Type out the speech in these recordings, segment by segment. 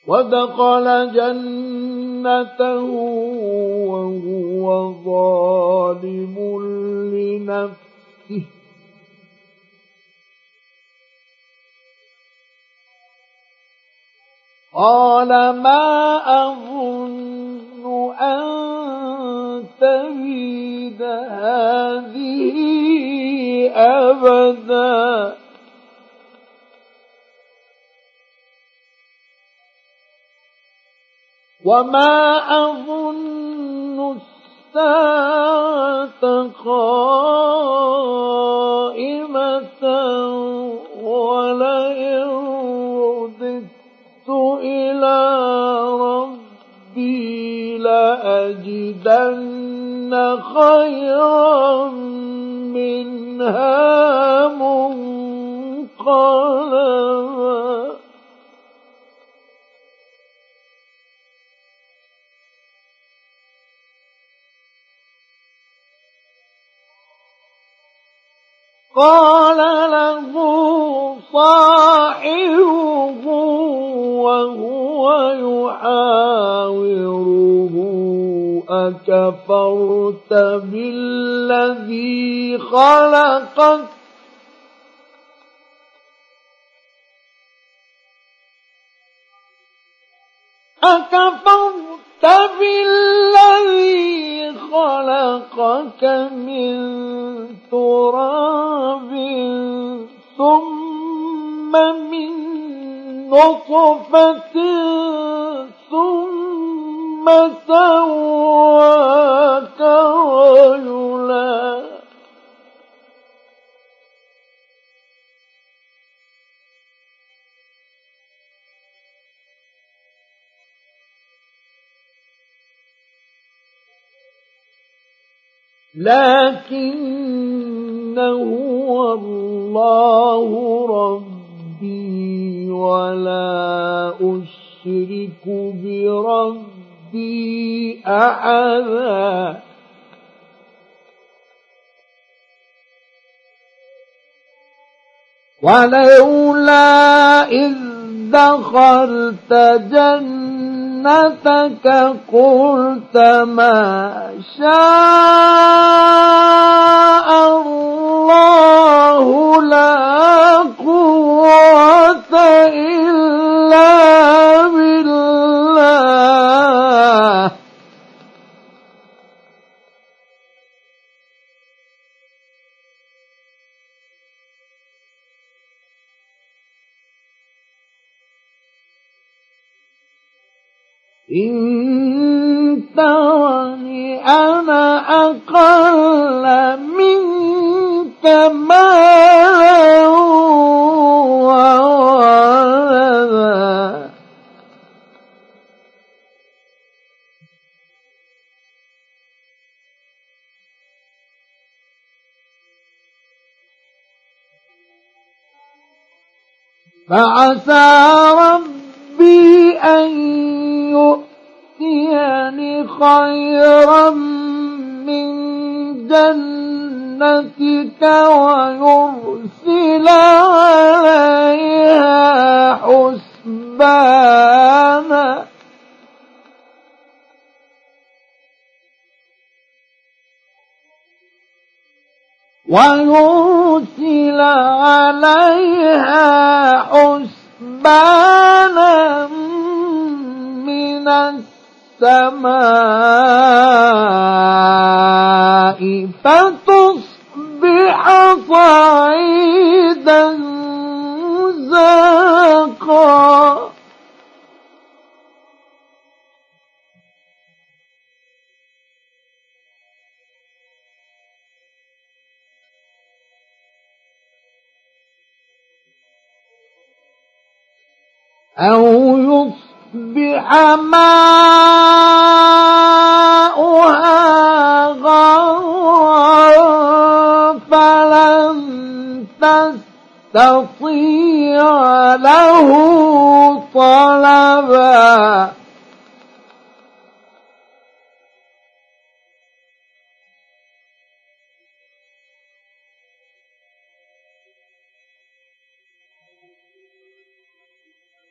ودخل جنته وهو ظالم لنفسه قال ما أظن أن تبيد هذه أبدا وما أظن الساعة قائمة ولئن رددت إلى ربي لأجدن خيرا منها منقلبا قال له صاحبه وهو يحاوره أكفرت بالذي خلقك أكفرت بالذي خلقك من تراب ثم من نطفة ثم سواك رجلا لكن هو الله ربي ولا أشرك بربي أحدا ولولا إذ دخلت جنتك قلت ما شاء الله لا قوة إلا بالله إن ترني أنا أقل منك مالا وولدا فعسى ربي أن يؤتيني خيرا من جنتك ويرسل عليها حسبانا من السماء فتصبح صعيدا زلقا أو يصبح ماؤها غورا فلن تستطيع له طلبا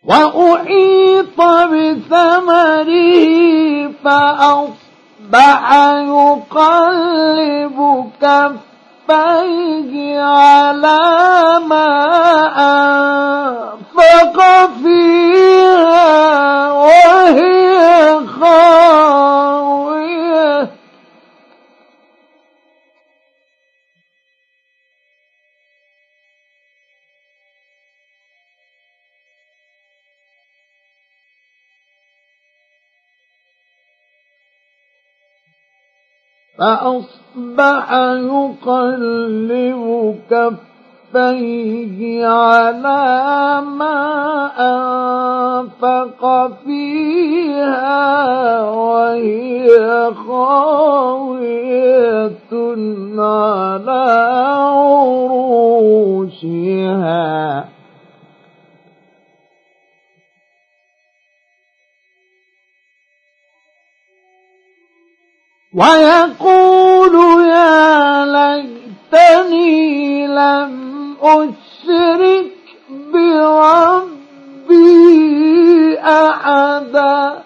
وأحيط بثمره فأصبح يقلب كفيه على ما أنفق فيها وهي خاوية فأصبح يقلب كفيه على ما أنفق فيها وهي خاوية على عروشها ويقول يا ليتني لم أشرك بربي أحدا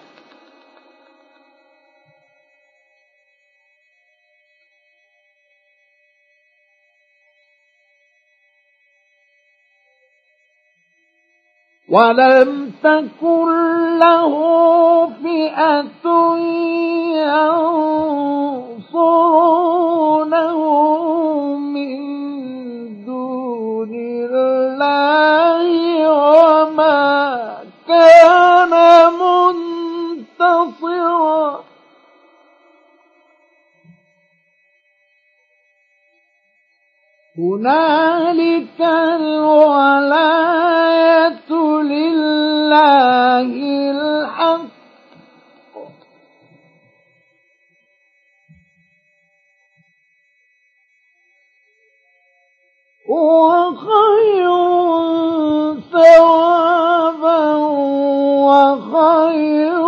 ولم تكن له فئة ينصرونه من دون الله وما كان منتصرا هنالك الولاية لله الحق هو خير ثوابا وخير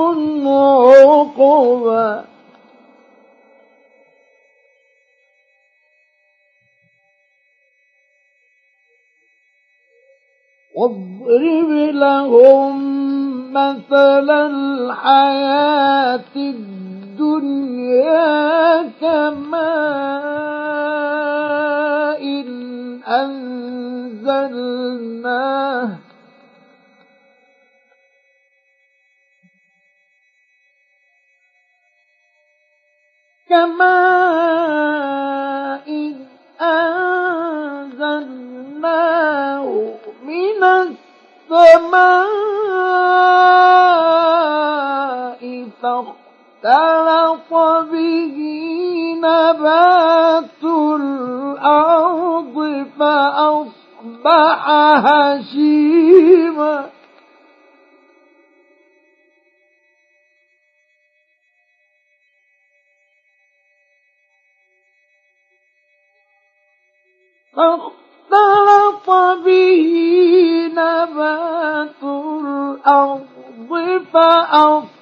عقبا واضرب لهم مثل الحياة الدنيا كماء أنزلناه من السماء فاختلط به نبات الأرض فأصبح هشيما فاختلط به نبات الأرض فأصبح